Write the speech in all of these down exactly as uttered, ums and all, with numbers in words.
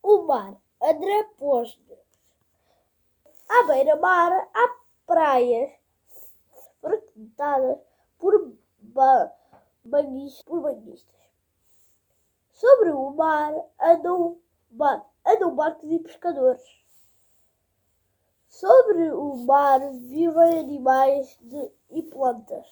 O mar André-Pós-nos. À beira-mar há praias frequentadas por, ba banhis por banhistas. Sobre o mar andam, ba andam barcos e pescadores. Sobre o mar vivem animais de, e plantas.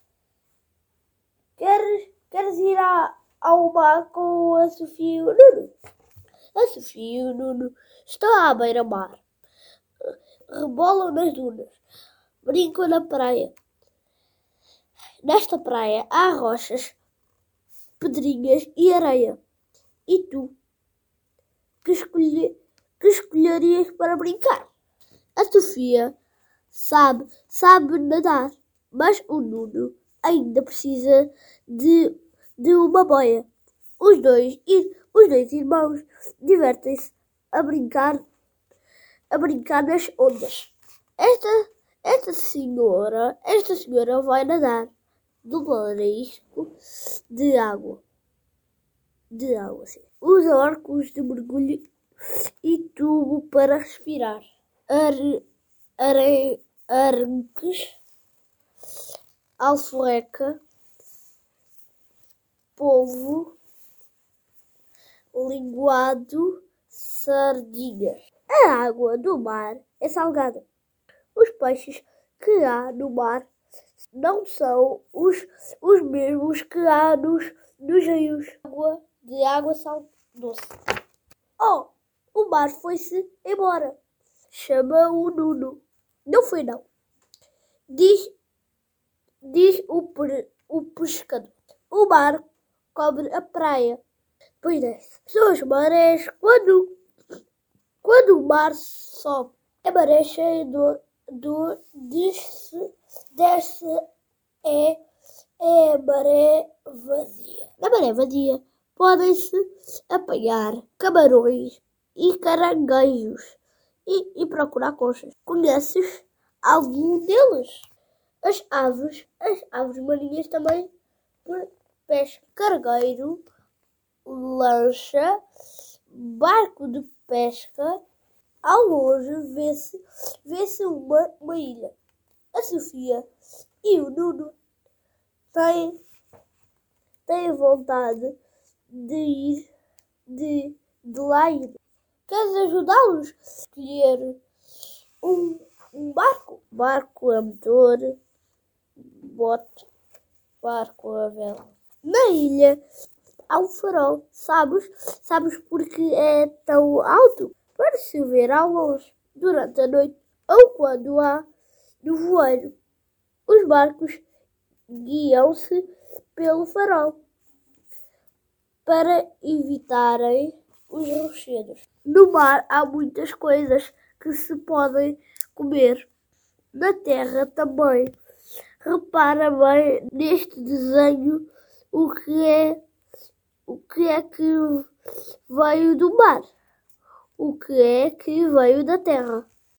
Queres, queres ir a, ao mar com a Sofia e o Nuno? A Sofia e o Nuno estão à beira-mar. Rebolam nas dunas. Brincam na praia. Nesta praia há rochas, pedrinhas e areia. E tu? Que, escolhe, que escolherias para brincar? A Sofia sabe, sabe nadar, mas o Nuno ainda precisa de, de uma boia. Os dois, os dois irmãos divertem-se a brincar, a brincar nas ondas. Esta, esta senhora, esta senhora vai nadar no marisco de água. De água, sim. Usa óculos de mergulho e tubo para respirar. Ar, are, arenques, alforreca, polvo, linguado, sardinhas. A água do mar é salgada. Os peixes que há no mar não são os, os mesmos que há nos, nos rios. Água de água sal doce. Oh, o mar foi-se embora. Chama o Nuno. Não foi não. Diz, diz o, per, o pescador. O mar cobre a praia. Pois desce. São as marés quando, quando o mar sobe. A maré cheia do, do desce, desce é, é a maré vazia. Na maré vazia podem-se apanhar camarões e caranguejos e, e procurar conchas. Conheces algum deles? As aves, as aves marinhas também pescam. Cargueiro, lancha, barco de pesca. Ao longe vê-se vê-se uma, uma ilha. A Sofia e o Nuno têm, têm vontade de ir, de, de lá ir. Queres ajudá-los a escolher um, um barco? Barco a motor, bote, barco a vela. Na ilha há um farol. Sabes? Sabes porque é tão alto? Para se ver ao longe, durante a noite ou quando há nevoeiro. Os barcos guiam-se pelo farol para evitarem os rochedos. No mar há muitas coisas que se podem comer. Na terra também. Repara bem neste desenho o que é, o que é que veio do mar. O que é que veio da terra?